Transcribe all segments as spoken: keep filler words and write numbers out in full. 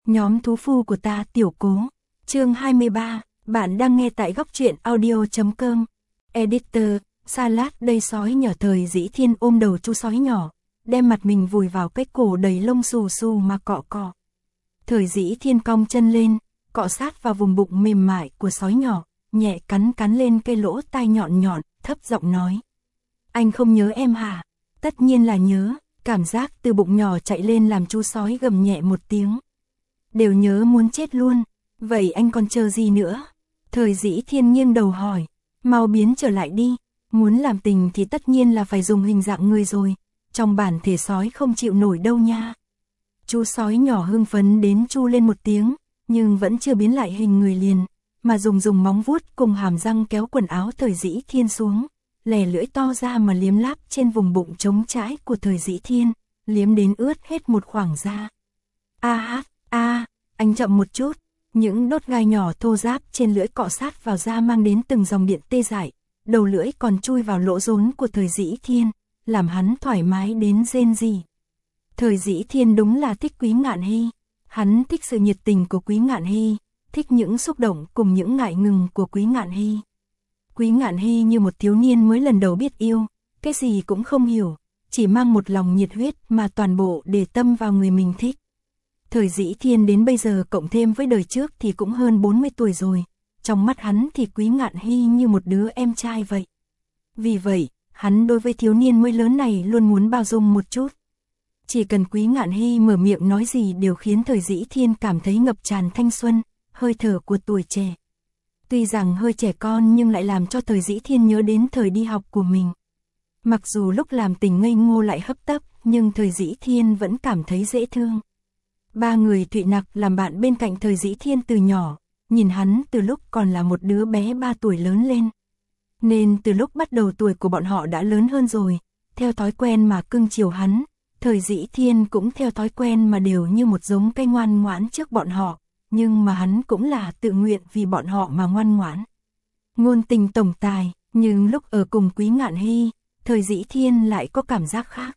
Nhóm thú phu của ta tiểu cố. Chương hai mươi ba, bạn đang nghe tại góc truyện audio chấm com. Editor, Salad đây sói nhỏ. Thời Dĩ Thiên ôm đầu chú sói nhỏ, đem mặt mình vùi vào cái cổ đầy lông xù xù mà cọ cọ. Thời Dĩ Thiên cong chân lên, cọ sát vào vùng bụng mềm mại của sói nhỏ, nhẹ cắn cắn lên cái lỗ tai nhọn nhọn, thấp giọng nói. Anh không nhớ em hả? Tất nhiên là nhớ. Cảm giác từ bụng nhỏ chạy lên làm chú sói gầm nhẹ một tiếng. Đều nhớ muốn chết luôn. Vậy anh còn chờ gì nữa? Thời Dĩ Thiên nghiêng đầu hỏi. Mau biến trở lại đi. Muốn làm tình thì tất nhiên là phải dùng hình dạng người rồi. Trong bản thể sói không chịu nổi đâu nha. Chú sói nhỏ hưng phấn đến chu lên một tiếng, nhưng vẫn chưa biến lại hình người liền, mà dùng dùng móng vuốt cùng hàm răng kéo quần áo Thời Dĩ Thiên xuống, lè lưỡi to ra mà liếm láp trên vùng bụng trống trải của Thời Dĩ Thiên, liếm đến ướt hết một khoảng da. A hát, a, anh chậm một chút. Những đốt gai nhỏ thô ráp trên lưỡi cọ sát vào da mang đến từng dòng điện tê dại, đầu lưỡi còn chui vào lỗ rốn của Thời Dĩ Thiên, làm hắn thoải mái đến rên rỉ. Thời Dĩ Thiên đúng là thích Quý Ngạn Hy, hắn thích sự nhiệt tình của Quý Ngạn Hy, thích những xúc động cùng những ngại ngùng của Quý Ngạn Hy. Quý Ngạn Hy như một thiếu niên mới lần đầu biết yêu, cái gì cũng không hiểu, chỉ mang một lòng nhiệt huyết mà toàn bộ để tâm vào người mình thích. Thời Dĩ Thiên đến bây giờ cộng thêm với đời trước thì cũng hơn bốn mươi tuổi rồi, trong mắt hắn thì Quý Ngạn Hy như một đứa em trai vậy. Vì vậy, hắn đối với thiếu niên mới lớn này luôn muốn bao dung một chút. Chỉ cần Quý Ngạn Hy mở miệng nói gì đều khiến Thời Dĩ Thiên cảm thấy ngập tràn thanh xuân, hơi thở của tuổi trẻ. Tuy rằng hơi trẻ con nhưng lại làm cho Thời Dĩ Thiên nhớ đến thời đi học của mình. Mặc dù lúc làm tình ngây ngô lại hấp tấp, nhưng Thời Dĩ Thiên vẫn cảm thấy dễ thương. Ba người Thụy Nặc làm bạn bên cạnh Thời Dĩ Thiên từ nhỏ, nhìn hắn từ lúc còn là một đứa bé ba tuổi lớn lên. Nên từ lúc bắt đầu tuổi của bọn họ đã lớn hơn rồi, theo thói quen mà cưng chiều hắn, Thời Dĩ Thiên cũng theo thói quen mà đều như một giống cây ngoan ngoãn trước bọn họ, nhưng mà hắn cũng là tự nguyện vì bọn họ mà ngoan ngoãn. Ngôn tình tổng tài, nhưng lúc ở cùng Quý Ngạn Hy, Thời Dĩ Thiên lại có cảm giác khác.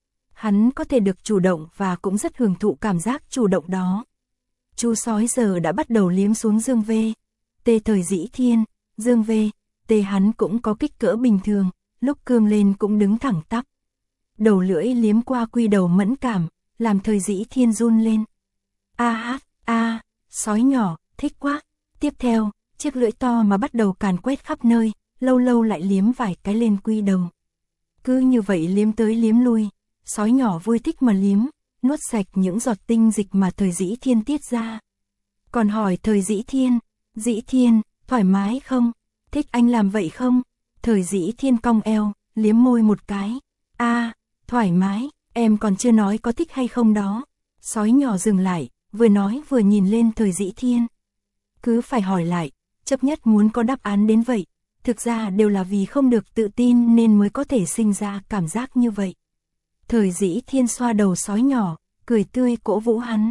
Hắn có thể được chủ động và cũng rất hưởng thụ cảm giác chủ động đó. Chú sói giờ đã bắt đầu liếm xuống dương vê, tê Thời Dĩ Thiên, dương vê, tê hắn cũng có kích cỡ bình thường, lúc cương lên cũng đứng thẳng tắp. Đầu lưỡi liếm qua quy đầu mẫn cảm, làm Thời Dĩ Thiên run lên. A hát, a, sói nhỏ, thích quá. Tiếp theo, chiếc lưỡi to mà bắt đầu càn quét khắp nơi, lâu lâu lại liếm vài cái lên quy đầu. Cứ như vậy liếm tới liếm lui, sói nhỏ vui thích mà liếm, nuốt sạch những giọt tinh dịch mà Thời Dĩ Thiên tiết ra. Còn hỏi Thời Dĩ Thiên, Dĩ Thiên, thoải mái không? Thích anh làm vậy không? Thời Dĩ Thiên cong eo, liếm môi một cái. A, thoải mái, em còn chưa nói có thích hay không đó. Sói nhỏ dừng lại, vừa nói vừa nhìn lên Thời Dĩ Thiên. Cứ phải hỏi lại, chấp nhất muốn có đáp án đến vậy. Thực ra đều là vì không được tự tin nên mới có thể sinh ra cảm giác như vậy. Thời Dĩ Thiên xoa đầu sói nhỏ, cười tươi cổ vũ hắn.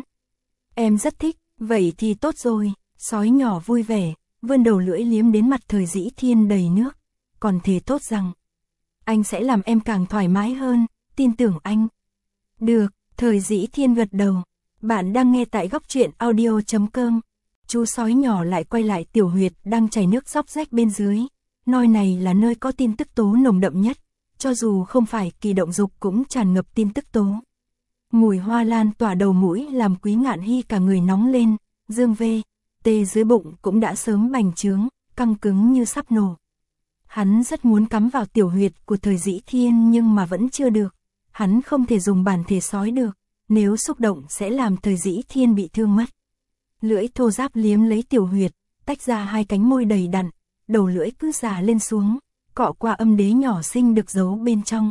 Em rất thích, vậy thì tốt rồi. Sói nhỏ vui vẻ, vươn đầu lưỡi liếm đến mặt Thời Dĩ Thiên đầy nước. Còn thề tốt rằng, anh sẽ làm em càng thoải mái hơn, tin tưởng anh. Được, Thời Dĩ Thiên gật đầu. Bạn đang nghe tại góc truyện audio chấm com. Chú sói nhỏ lại quay lại tiểu huyệt đang chảy nước róc rách bên dưới. Nơi này là nơi có tin tức tố nồng đậm nhất, cho dù không phải kỳ động dục cũng tràn ngập tin tức tố. Mùi hoa lan tỏa đầu mũi làm Quý Ngạn Hy cả người nóng lên, dương vê, tê dưới bụng cũng đã sớm bành trướng, căng cứng như sắp nổ. Hắn rất muốn cắm vào tiểu huyệt của Thời Dĩ Thiên nhưng mà vẫn chưa được. Hắn không thể dùng bản thể sói được, nếu xúc động sẽ làm Thời Dĩ Thiên bị thương mất. Lưỡi thô ráp liếm lấy tiểu huyệt, tách ra hai cánh môi đầy đặn, đầu lưỡi cứ già lên xuống, cọ qua âm đế nhỏ xinh được giấu bên trong.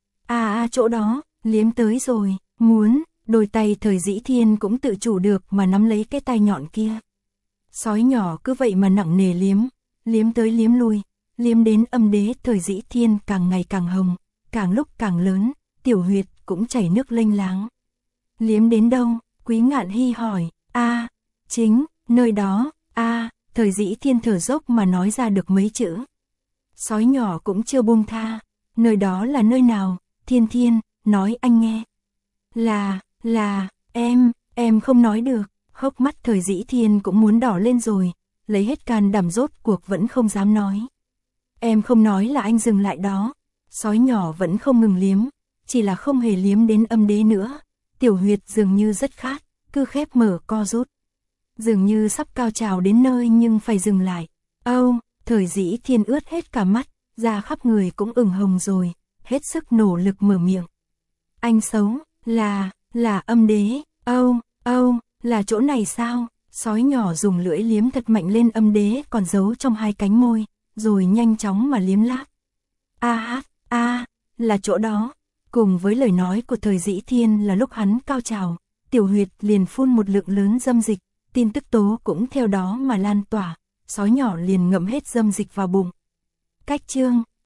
À à chỗ đó, liếm tới rồi, muốn, đôi tay Thời Dĩ Thiên cũng tự chủ được mà nắm lấy cái tai nhọn kia. Sói nhỏ cứ vậy mà nặng nề liếm, liếm tới liếm lui, liếm đến âm đế Thời Dĩ Thiên càng ngày càng hồng, càng lúc càng lớn, tiểu huyệt cũng chảy nước lênh láng. Liếm đến đâu? Quý Ngạn Hy hỏi. A, chính, nơi đó. A, Thời Dĩ Thiên thở dốc mà nói ra được mấy chữ. Sói nhỏ cũng chưa buông tha. Nơi đó là nơi nào? Thiên Thiên, nói anh nghe. Là, là, em, em không nói được. Hốc mắt Thời Dĩ Thiên cũng muốn đỏ lên rồi, lấy hết can đảm rốt cuộc vẫn không dám nói. Em không nói là anh dừng lại đó. Sói nhỏ vẫn không ngừng liếm, chỉ là không hề liếm đến âm đế nữa. Tiểu huyệt dường như rất khát, cứ khép mở co rút. Dường như sắp cao trào đến nơi nhưng phải dừng lại. Âu, Thời Dĩ Thiên ướt hết cả mắt, da khắp người cũng ửng hồng rồi, hết sức nỗ lực mở miệng. Anh xấu, là, là âm đế, Âu, Âu, là chỗ này sao? Sói nhỏ dùng lưỡi liếm thật mạnh lên âm đế còn giấu trong hai cánh môi, rồi nhanh chóng mà liếm láp. A hát, a, là chỗ đó. Cùng với lời nói của Thời Dĩ Thiên là lúc hắn cao trào, tiểu huyệt liền phun một lượng lớn dâm dịch, tin tức tố cũng theo đó mà lan tỏa, sói nhỏ liền ngậm hết dâm dịch vào bụng. Cách chương